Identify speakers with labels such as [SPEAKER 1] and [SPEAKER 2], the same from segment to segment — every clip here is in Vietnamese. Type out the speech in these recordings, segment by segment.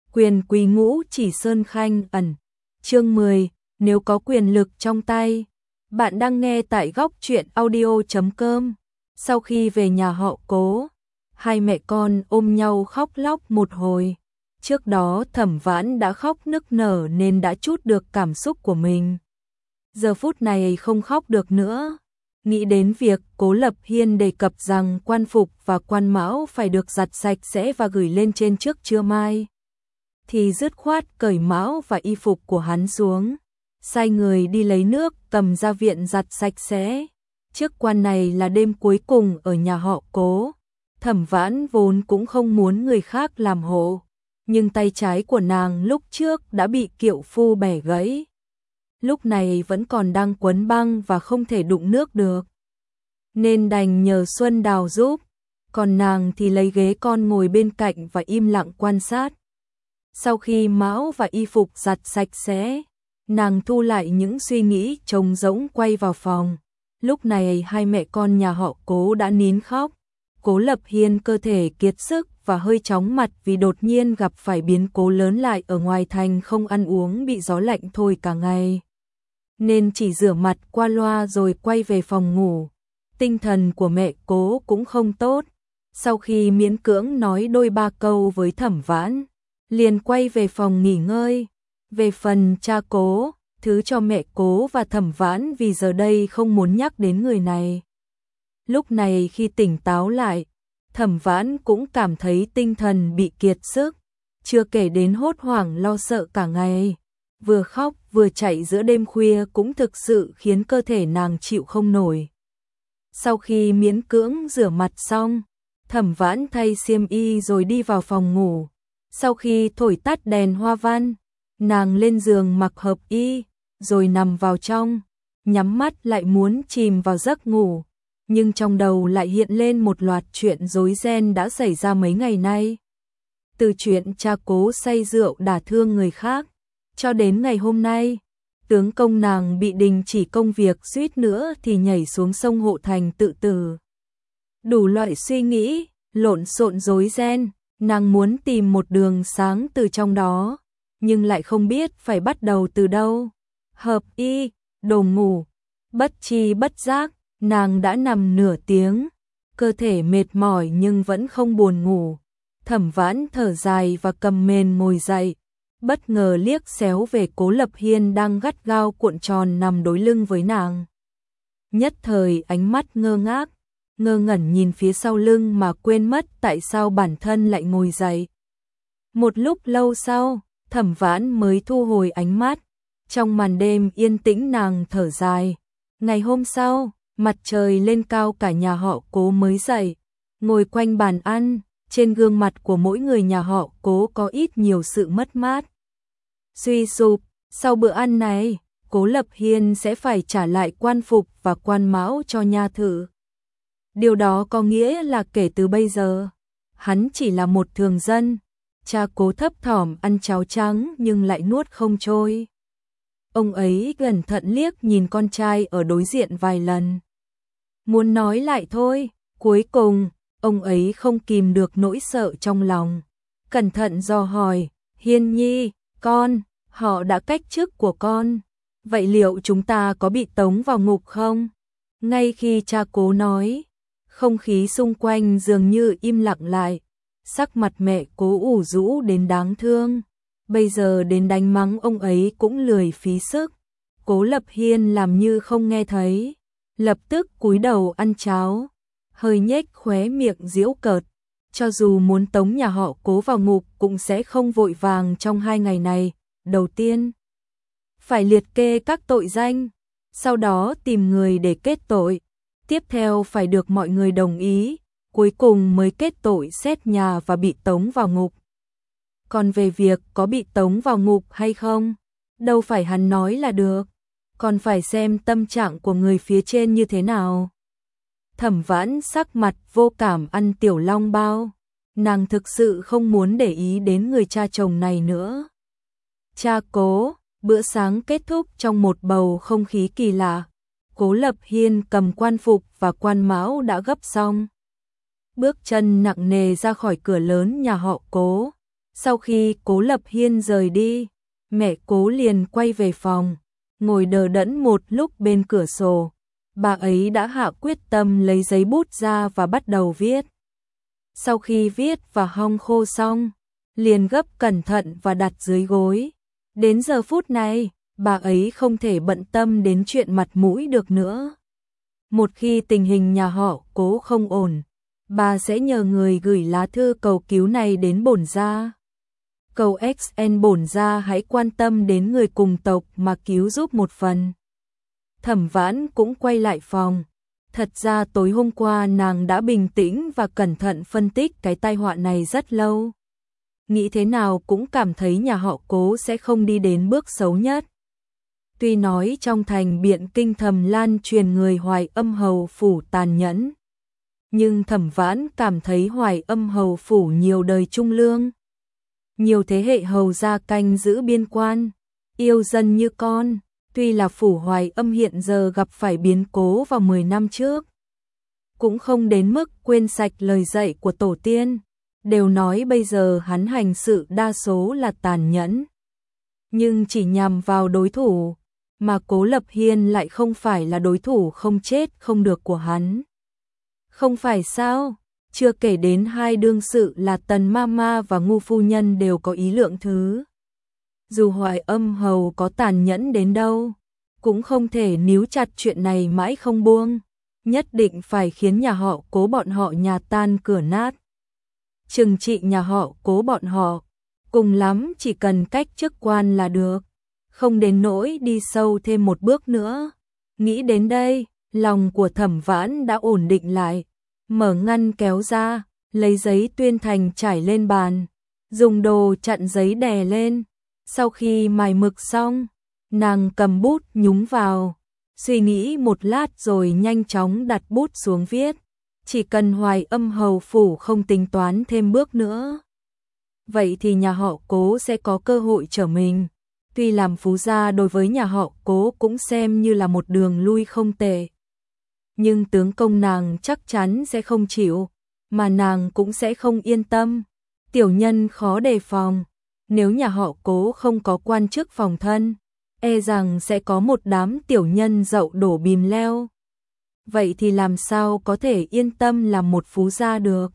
[SPEAKER 1] Quyền quý ngũ chỉ sơn khanh ẩn. Chương 10, nếu có quyền lực trong tay. Bạn đang nghe tại góc truyện audio.com. Sau khi về nhà họ Cố, hai mẹ con ôm nhau khóc lóc một hồi. Trước đó Thẩm Vãn đã khóc nức nở nên đã trút được cảm xúc của mình. Giờ phút này không khóc được nữa. Nghĩ đến việc Cố Lập Hiên đề cập rằng quan phục và quan mão phải được giặt sạch sẽ và gửi lên trên trước trưa mai, thì dứt khoát cởi mão và y phục của hắn xuống, sai người đi lấy nước cầm ra viện giặt sạch sẽ. Trước quan này là đêm cuối cùng ở nhà họ Cố. Thẩm Vãn vốn cũng không muốn người khác làm hộ, nhưng tay trái của nàng lúc trước đã bị kiệu phu bẻ gãy, lúc này vẫn còn đang quấn băng và không thể đụng nước được, nên đành nhờ Xuân Đào giúp, còn nàng thì lấy ghế con ngồi bên cạnh và im lặng quan sát. Sau khi mão và y phục giặt sạch sẽ, nàng thu lại những suy nghĩ trống rỗng quay vào phòng. Lúc này hai mẹ con nhà họ Cố đã nín khóc. Cố Lập Hiên cơ thể kiệt sức và hơi chóng mặt vì đột nhiên gặp phải biến cố lớn lại ở ngoài thành, không ăn uống, bị gió lạnh thổi cả ngày, nên chỉ rửa mặt qua loa rồi quay về phòng ngủ. Tinh thần của mẹ Cố cũng không tốt. Sau khi miễn cưỡng nói đôi ba câu với Thẩm Vãn, liền quay về phòng nghỉ ngơi. Về phần cha Cố, thứ cho mẹ Cố và Thẩm Vãn vì giờ đây không muốn nhắc đến người này. Lúc này khi tỉnh táo lại, Thẩm Vãn cũng cảm thấy tinh thần bị kiệt sức, chưa kể đến hốt hoảng lo sợ cả ngày. Vừa khóc vừa chạy giữa đêm khuya cũng thực sự khiến cơ thể nàng chịu không nổi. Sau khi miễn cưỡng rửa mặt xong, Thẩm Vãn thay xiêm y rồi đi vào phòng ngủ. Sau khi thổi tắt đèn hoa văn, nàng lên giường mặc hợp y, rồi nằm vào trong, nhắm mắt lại muốn chìm vào giấc ngủ. Nhưng trong đầu lại hiện lên một loạt chuyện rối ren đã xảy ra mấy ngày nay. Từ chuyện cha Cố say rượu đả thương người khác, cho đến ngày hôm nay, tướng công nàng bị đình chỉ công việc suýt nữa thì nhảy xuống sông Hộ Thành tự tử. Đủ loại suy nghĩ, lộn xộn rối ren, nàng muốn tìm một đường sáng từ trong đó, nhưng lại không biết phải bắt đầu từ đâu. Hợp y, đồ ngủ, bất tri bất giác, nàng đã nằm nửa tiếng, cơ thể mệt mỏi nhưng vẫn không buồn ngủ. Thẩm Vãn thở dài và cầm mền ngồi dậy, bất ngờ liếc xéo về Cố Lập Hiên đang gắt gao cuộn tròn nằm đối lưng với nàng. Nhất thời ánh mắt ngơ ngác, ngơ ngẩn nhìn phía sau lưng mà quên mất tại sao bản thân lại ngồi dậy. Một lúc lâu sau, Thẩm Vãn mới thu hồi ánh mắt. Trong màn đêm yên tĩnh nàng thở dài. Ngày hôm sau, mặt trời lên cao, cả nhà họ Cố mới dậy, ngồi quanh bàn ăn. Trên gương mặt của mỗi người nhà họ Cố có ít nhiều sự mất mát, suy sụp. Sau bữa ăn này, Cố Lập Hiên sẽ phải trả lại quan phục và quan mão cho nha thự. Điều đó có nghĩa là kể từ bây giờ, hắn chỉ là một thường dân. Cha Cố thấp thỏm ăn cháo trắng nhưng lại nuốt không trôi. Ông ấy cẩn thận liếc nhìn con trai ở đối diện vài lần, muốn nói lại thôi. Cuối cùng, ông ấy không kìm được nỗi sợ trong lòng, cẩn thận dò hỏi, Hiên Nhi, con, họ đã cách chức của con, vậy liệu chúng ta có bị tống vào ngục không? Ngay khi cha Cố nói, không khí xung quanh dường như im lặng lại, sắc mặt mẹ Cố ủ rũ đến đáng thương. Bây giờ đến đánh mắng ông ấy cũng lười phí sức. Cố Lập Hiên làm như không nghe thấy, lập tức cúi đầu ăn cháo, hơi nhếch khóe miệng giễu cợt. Cho dù muốn tống nhà họ Cố vào ngục cũng sẽ không vội vàng trong 2 ngày này. Đầu tiên, phải liệt kê các tội danh, sau đó tìm người để kết tội. Tiếp theo phải được mọi người đồng ý, cuối cùng mới kết tội xét nhà và bị tống vào ngục. Còn về việc có bị tống vào ngục hay không, đâu phải hắn nói là được, còn phải xem tâm trạng của người phía trên như thế nào. Thẩm Vãn sắc mặt vô cảm ăn tiểu long bao, nàng thực sự không muốn để ý đến người cha chồng này nữa. Cha Cố, bữa sáng kết thúc trong một bầu không khí kỳ lạ. Cố Lập Hiên cầm quan phục và quan mão đã gấp xong, bước chân nặng nề ra khỏi cửa lớn nhà họ Cố. Sau khi Cố Lập Hiên rời đi, mẹ Cố liền quay về phòng, ngồi đờ đẫn một lúc bên cửa sổ. Bà ấy đã hạ quyết tâm lấy giấy bút ra và bắt đầu viết. Sau khi viết và hong khô xong, liền gấp cẩn thận và đặt dưới gối. Đến giờ phút này, bà ấy không thể bận tâm đến chuyện mặt mũi được nữa. Một khi tình hình nhà họ Cố không ổn, bà sẽ nhờ người gửi lá thư cầu cứu này đến bổn gia. Cầu XN bổn gia hãy quan tâm đến người cùng tộc mà cứu giúp một phần. Thẩm Vãn cũng quay lại phòng. Thật ra tối hôm qua nàng đã bình tĩnh và cẩn thận phân tích cái tai họa này rất lâu. Nghĩ thế nào cũng cảm thấy nhà họ Cố sẽ không đi đến bước xấu nhất. Tuy nói trong thành Biện Kinh thầm lan truyền người Hoài Âm Hầu phủ tàn nhẫn, nhưng Thẩm Vãn cảm thấy Hoài Âm Hầu phủ nhiều đời trung lương. Nhiều thế hệ hầu gia canh giữ biên quan, yêu dân như con. Tuy là phủ Hoài Âm hiện giờ gặp phải biến cố vào 10 năm trước, cũng không đến mức quên sạch lời dạy của tổ tiên, đều nói bây giờ hắn hành sự đa số là tàn nhẫn, nhưng chỉ nhằm vào đối thủ, mà Cố Lập Hiên lại không phải là đối thủ không chết không được của hắn. Không phải sao? Chưa kể đến hai đương sự là Tần Mama và Ngu phu nhân đều có ý lượng thứ. Dù Hoài Âm Hầu có tàn nhẫn đến đâu, cũng không thể níu chặt chuyện này mãi không buông, nhất định phải khiến nhà họ Cố bọn họ nhà tan cửa nát. Trừng trị nhà họ Cố bọn họ, cùng lắm chỉ cần cách chức quan là được, không đến nỗi đi sâu thêm một bước nữa. Nghĩ đến đây, lòng của Thẩm Vãn đã ổn định lại, mở ngăn kéo ra, lấy giấy tuyên thành trải lên bàn, dùng đồ chặn giấy đè lên. Sau khi mài mực xong, nàng cầm bút nhúng vào, suy nghĩ một lát rồi nhanh chóng đặt bút xuống viết. Chỉ cần Hoài Âm Hầu phủ không tính toán thêm bước nữa, vậy thì nhà họ Cố sẽ có cơ hội trở mình. Tuy làm phú gia đối với nhà họ Cố cũng xem như là một đường lui không tệ, nhưng tướng công nàng chắc chắn sẽ không chịu, mà nàng cũng sẽ không yên tâm. Tiểu nhân khó đề phòng. Nếu nhà họ Cố không có quan chức phòng thân, e rằng sẽ có một đám tiểu nhân dậu đổ bìm leo. Vậy thì làm sao có thể yên tâm làm một phú gia được?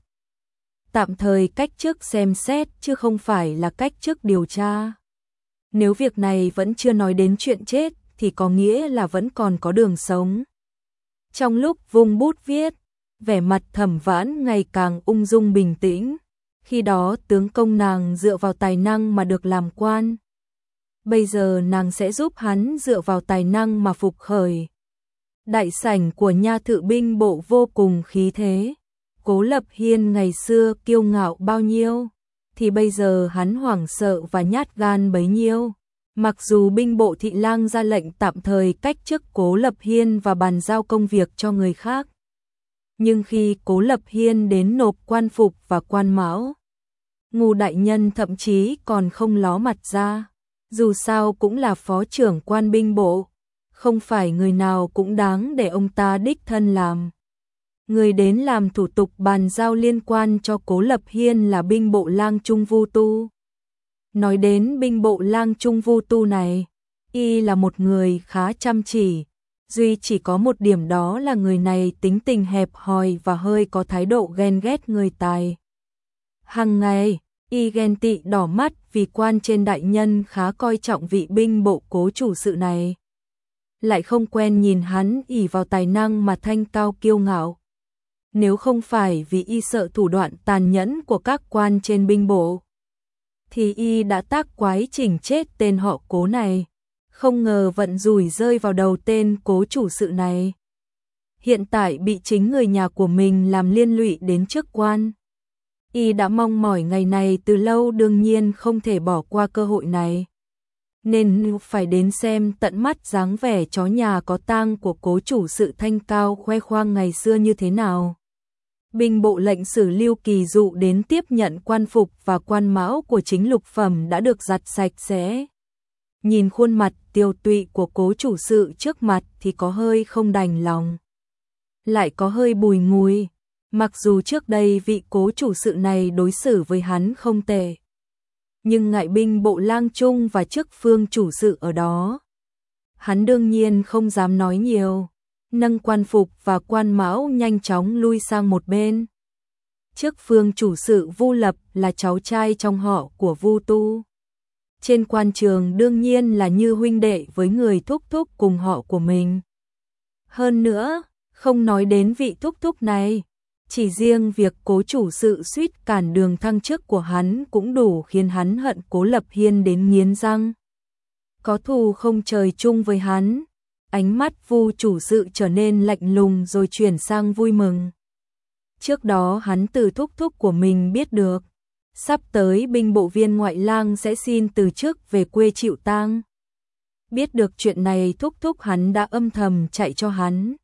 [SPEAKER 1] Tạm thời cách chức xem xét chứ không phải là cách chức điều tra. Nếu việc này vẫn chưa nói đến chuyện chết thì có nghĩa là vẫn còn có đường sống. Trong lúc vung bút viết, vẻ mặt Thẩm Vãn ngày càng ung dung bình tĩnh. Khi đó tướng công nàng dựa vào tài năng mà được làm quan. Bây giờ nàng sẽ giúp hắn dựa vào tài năng mà phục khởi. Đại sảnh của nha thự binh bộ vô cùng khí thế. Cố Lập Hiên ngày xưa kiêu ngạo bao nhiêu, thì bây giờ hắn hoảng sợ và nhát gan bấy nhiêu. Mặc dù binh bộ thị lang ra lệnh tạm thời cách chức Cố Lập Hiên và bàn giao công việc cho người khác, nhưng khi Cố Lập Hiên đến nộp quan phục và quan mão, Ngu đại nhân thậm chí còn không ló mặt ra. Dù sao cũng là phó trưởng quan binh bộ, không phải người nào cũng đáng để ông ta đích thân làm. Người đến làm thủ tục bàn giao liên quan cho Cố Lập Hiên là binh bộ lang Trung Vu Tu. Nói đến binh bộ lang Trung Vu Tu này, y là một người khá chăm chỉ, duy chỉ có một điểm đó là người này tính tình hẹp hòi và hơi có thái độ ghen ghét người tài. Hằng ngày, y ghen tị đỏ mắt vì quan trên đại nhân khá coi trọng vị binh bộ cố chủ sự này. Lại không quen nhìn hắn ỷ vào tài năng mà thanh cao kiêu ngạo. Nếu không phải vì y sợ thủ đoạn tàn nhẫn của các quan trên binh bộ, thì y đã tác quái chỉnh chết tên họ Cố này. Không ngờ vận rủi rơi vào đầu tên cố chủ sự này. Hiện tại bị chính người nhà của mình làm liên lụy đến chức quan. Y đã mong mỏi ngày này từ lâu, đương nhiên không thể bỏ qua cơ hội này. Nên phải đến xem tận mắt dáng vẻ chó nhà có tang của cố chủ sự thanh cao khoe khoang ngày xưa như thế nào. Binh bộ lệnh sử Lưu Kỳ dụ đến tiếp nhận quan phục và quan mão của chính lục phẩm đã được giặt sạch sẽ. Nhìn khuôn mặt tiều tụy của cố chủ sự trước mặt thì có hơi không đành lòng, lại có hơi bùi ngùi. Mặc dù trước đây vị cố chủ sự này đối xử với hắn không tệ, nhưng ngại binh bộ lang trung và chức phương chủ sự ở đó. Hắn đương nhiên không dám nói nhiều, nâng quan phục và quan mão nhanh chóng lui sang một bên. Chức phương chủ sự Vu Lập là cháu trai trong họ của Vu Tu. Trên quan trường đương nhiên là như huynh đệ với người thúc thúc cùng họ của mình. Hơn nữa, không nói đến vị thúc thúc này, chỉ riêng việc Cố chủ sự suýt cản đường thăng chức của hắn cũng đủ khiến hắn hận Cố Lập Hiên đến nghiến răng. Có thù không trời chung với hắn. Ánh mắt Vu chủ sự trở nên lạnh lùng rồi chuyển sang vui mừng. Trước đó hắn từ thúc thúc của mình biết được, sắp tới binh bộ viên ngoại lang sẽ xin từ chức về quê chịu tang. Biết được chuyện này, thúc thúc hắn đã âm thầm chạy cho hắn,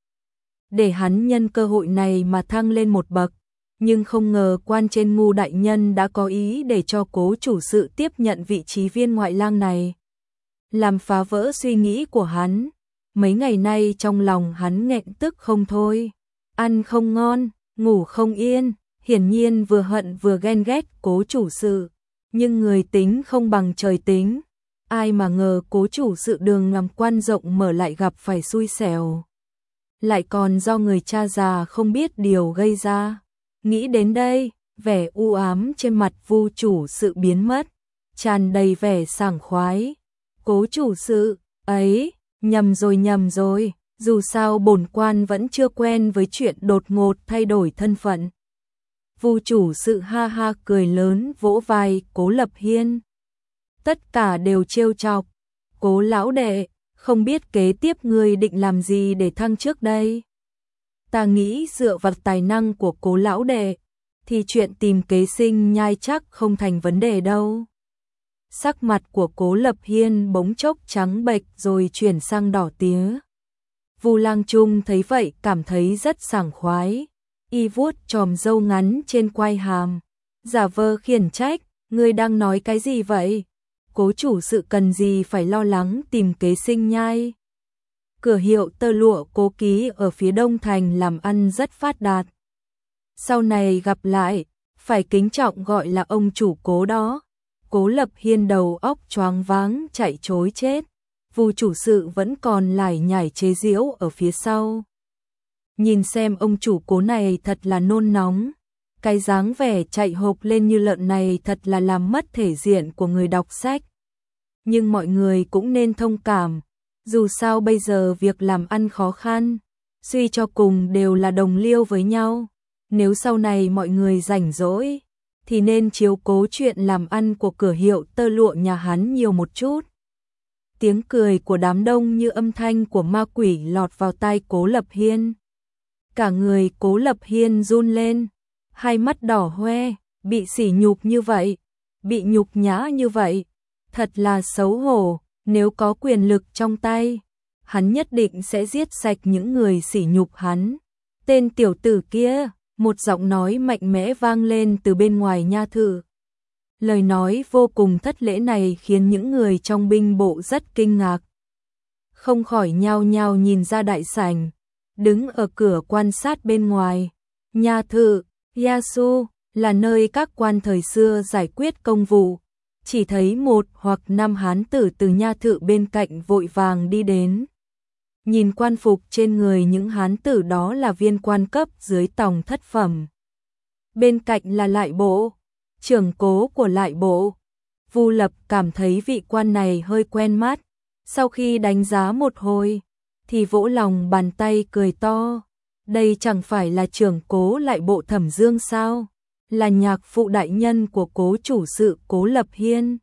[SPEAKER 1] để hắn nhân cơ hội này mà thăng lên một bậc, nhưng không ngờ quan trên Ngu đại nhân đã có ý để cho Cố chủ sự tiếp nhận vị trí viên ngoại lang này, làm phá vỡ suy nghĩ của hắn. Mấy ngày nay trong lòng hắn nghẹn tức không thôi, ăn không ngon, ngủ không yên, hiển nhiên vừa hận vừa ghen ghét Cố chủ sự, nhưng người tính không bằng trời tính, ai mà ngờ Cố chủ sự đường làm quan rộng mở lại gặp phải xui xẻo, lại còn do người cha già không biết điều gây ra. Nghĩ đến đây, vẻ u ám trên mặt Vu chủ sự biến mất, tràn đầy vẻ sảng khoái. Cố chủ sự, ấy, nhầm rồi, dù sao bổn quan vẫn chưa quen với chuyện đột ngột thay đổi thân phận. Vu chủ sự ha ha cười lớn vỗ vai Cố Lập Hiên. Tất cả đều trêu chọc. Cố lão đệ, không biết kế tiếp ngươi định làm gì để thăng chức đây? Ta nghĩ dựa vào tài năng của Cố lão đệ, thì chuyện tìm kế sinh nhai chắc không thành vấn đề đâu. Sắc mặt của Cố Lập Hiên bỗng chốc trắng bệch rồi chuyển sang đỏ tía. Vu Lang Trung thấy vậy cảm thấy rất sảng khoái, y vuốt chòm râu ngắn trên quai hàm, giả vờ khiển trách, ngươi đang nói cái gì vậy? Cố chủ sự cần gì phải lo lắng tìm kế sinh nhai? Cửa hiệu tơ lụa Cố ký ở phía Đông Thành làm ăn rất phát đạt. Sau này gặp lại, phải kính trọng gọi là ông chủ Cố đó. Cố Lập Hiên đầu óc choáng váng chạy trối chết. Vu chủ sự vẫn còn lải nhải chế giễu ở phía sau. Nhìn xem ông chủ Cố này thật là nôn nóng. Cái dáng vẻ chạy hộp lên như lợn này thật là làm mất thể diện của người đọc sách. Nhưng mọi người cũng nên thông cảm. Dù sao bây giờ việc làm ăn khó khăn, suy cho cùng đều là đồng liêu với nhau. Nếu sau này mọi người rảnh rỗi, thì nên chiếu cố chuyện làm ăn của cửa hiệu tơ lụa nhà hắn nhiều một chút. Tiếng cười của đám đông như âm thanh của ma quỷ lọt vào tai Cố Lập Hiên. Cả người Cố Lập Hiên run lên, hai mắt đỏ hoe, bị sỉ nhục như vậy, bị nhục nhã như vậy, thật là xấu hổ. Nếu có quyền lực trong tay, hắn nhất định sẽ giết sạch những người sỉ nhục hắn. Tên tiểu tử kia, một giọng nói mạnh mẽ vang lên từ bên ngoài nha thự. Lời nói vô cùng thất lễ này khiến những người trong binh bộ rất kinh ngạc, không khỏi nhao nhao nhìn ra đại sảnh, đứng ở cửa quan sát bên ngoài. Nha thự, Yasu, là nơi các quan thời xưa giải quyết công vụ. Chỉ thấy một hoặc năm hán tử từ nha thự bên cạnh vội vàng đi đến. Nhìn quan phục trên người những hán tử đó là viên quan cấp dưới tòng thất phẩm. Bên cạnh là lại bộ, trưởng cố của lại bộ. Vu Lập cảm thấy vị quan này hơi quen mắt. Sau khi đánh giá một hồi, thì vỗ lòng bàn tay cười to. Đây chẳng phải là trưởng cố lại bộ Thẩm Dương sao? Là nhạc phụ đại nhân của Cố chủ sự Cố Lập Hiên.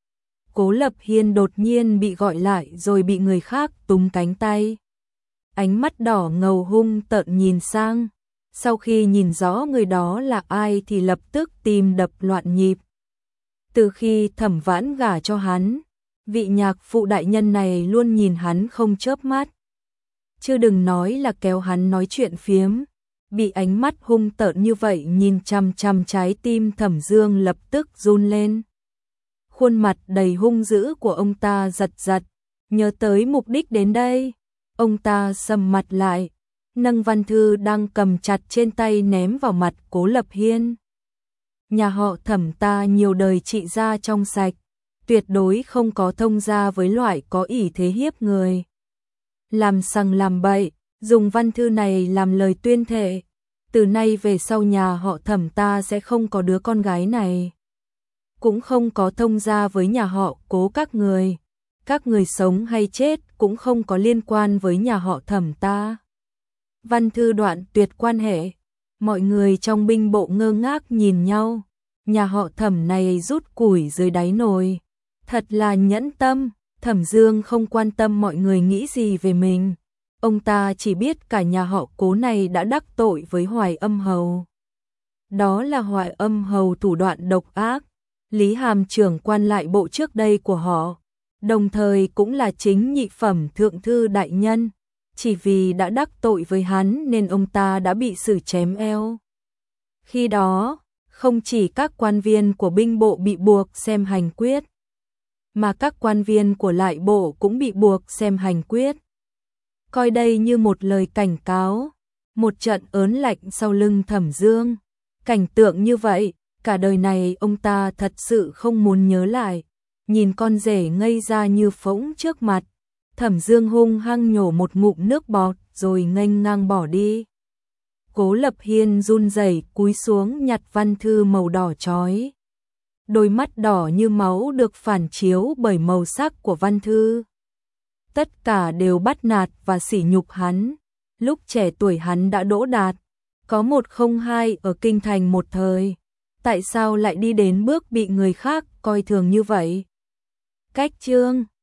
[SPEAKER 1] Cố Lập Hiên đột nhiên bị gọi lại rồi bị người khác túm cánh tay. Ánh mắt đỏ ngầu hung tợn nhìn sang. Sau khi nhìn rõ người đó là ai thì lập tức tim đập loạn nhịp. Từ khi Thẩm Vãn gả cho hắn, vị nhạc phụ đại nhân này luôn nhìn hắn không chớp mắt. Chứ đừng nói là kéo hắn nói chuyện phiếm. Bị ánh mắt hung tợn như vậy nhìn chằm chằm, trái tim Thẩm Dương lập tức run lên. Khuôn mặt đầy hung dữ của ông ta giật giật, nhớ tới mục đích đến đây. Ông ta sầm mặt lại, nâng văn thư đang cầm chặt trên tay ném vào mặt Cố Lập Hiên. nhà họ Thẩm ta nhiều đời trị gia trong sạch, tuyệt đối không có thông gia với loại có ỷ thế hiếp người. Làm sằng làm bậy, dùng văn thư này làm lời tuyên thệ, từ nay về sau nhà họ Thẩm ta sẽ không có đứa con gái này. Cũng không có thông gia với nhà họ Cố các người sống hay chết cũng không có liên quan với nhà họ Thẩm ta. Văn thư đoạn tuyệt quan hệ, mọi người trong binh bộ ngơ ngác nhìn nhau, nhà họ Thẩm này rút củi dưới đáy nồi, thật là nhẫn tâm. Thẩm Dương không quan tâm mọi người nghĩ gì về mình, ông ta chỉ biết cả nhà họ Cố này đã đắc tội với Hoài Âm Hầu. Đó là Hoài Âm Hầu thủ đoạn độc ác, Lý Hàm trưởng quan lại bộ trước đây của họ, đồng thời cũng là chính nhị phẩm thượng thư đại nhân, chỉ vì đã đắc tội với hắn nên ông ta đã bị xử chém eo. Khi đó, không chỉ các quan viên của binh bộ bị buộc xem hành quyết, mà các quan viên của lại bộ cũng bị buộc xem hành quyết. Coi đây như một lời cảnh cáo, một trận ớn lạnh sau lưng Thẩm Dương. Cảnh tượng như vậy, cả đời này ông ta thật sự không muốn nhớ lại. Nhìn con rể ngây ra như phỗng trước mặt, Thẩm Dương hung hăng nhổ một ngụm nước bọt rồi nghênh ngang bỏ đi. Cố Lập Hiên run rẩy cúi xuống nhặt văn thư màu đỏ chói. Đôi mắt đỏ như máu được phản chiếu bởi màu sắc của văn thư. Tất cả đều bắt nạt và sỉ nhục hắn. Lúc trẻ tuổi hắn đã đỗ đạt, có 102 ở kinh thành một thời. Tại sao lại đi đến bước bị người khác coi thường như vậy? Cách chương